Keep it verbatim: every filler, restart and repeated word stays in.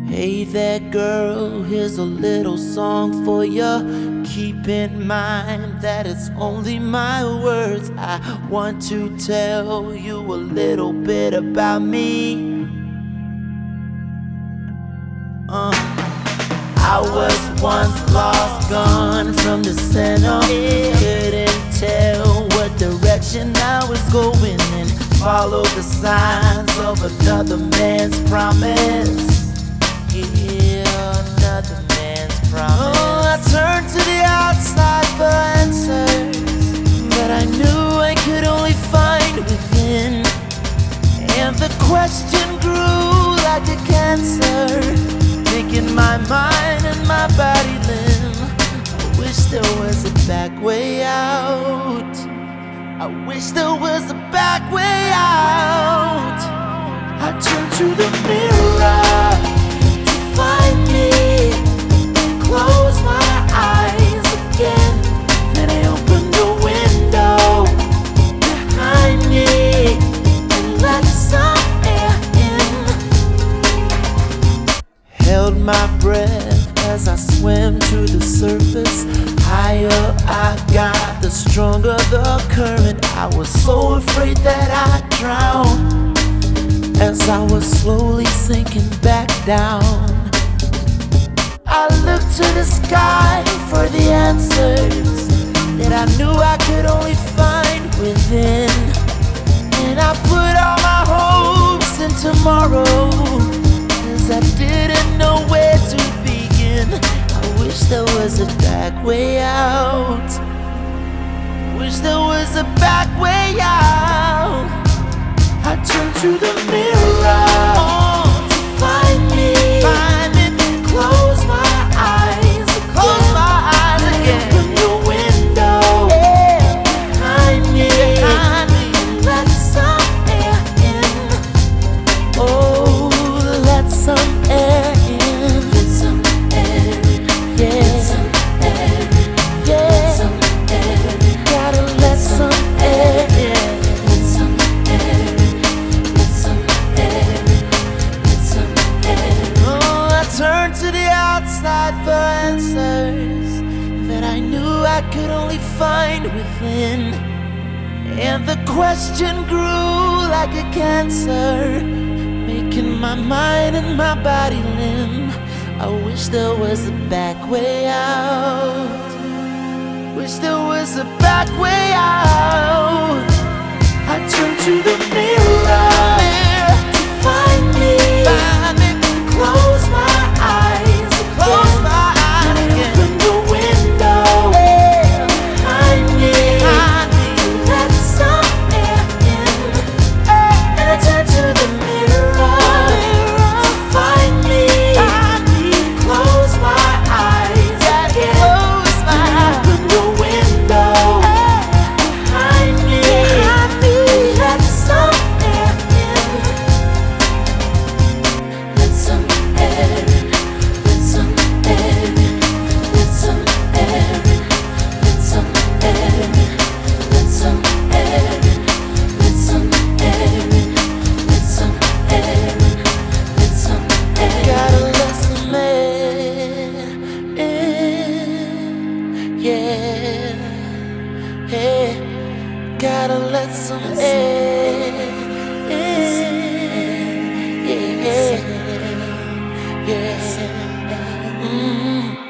Hey there girl, here's a little song for you. Keep in mind that it's only my words. I want to tell you a little bit about me. uh. I was once lost, gone from the center. Couldn't tell what direction I was going and followed the signs of another man's promise. Yeah, another man's promise. Oh, I turned to the outside for answers, but I knew I could only find within. And the question grew like a cancer, making my mind and my body limb. I wish there was a back way out. I wish there was a back way out. I turned to the mirror to find me, close my eyes again. Then I opened the window behind me and let some air in. Held my breath as I swam to the surface. Higher I got, the stronger the current. I was so afraid that I'd drown as I was slowly sinking back down. I looked to the sky for the answers that I knew I could only find within. And I put all my hopes in tomorrow, 'cause I didn't know where to begin. I wish there was a back way out. Wish there was a back way out. I turned to the mirror to find me, find me, close my eyes, close my eyes again. Open the window behind me, behind me, and let some air in. Oh, let some air in. Let some air in. Yeah. Let some air in. Yeah. Let some air in. Gotta let some air in. Let some air in. Let some air in. Let some air in. Oh, I turned to the outside for answers that I knew I could only find within. And the question grew like a cancer, making my mind and my body limb. I wish there was a back way out. Wish there was a back way out. I turned to the mirror to find me, find me, close my eyes, close my eyes again. Open the window behind me, behind me, let some air in. And I turned to the mirror to find me, find me, close my eyes again. Close my eyes. Open the window behind me, behind me, let some air in. Let some air in. Let some air in. Let some air in. Let some air in. Let some air in. Let some air in. Let some air in. Let some air in. Gotta let some air in. Yeah. Hey. Gotta let some air in. Yeah. Yeah. Mm.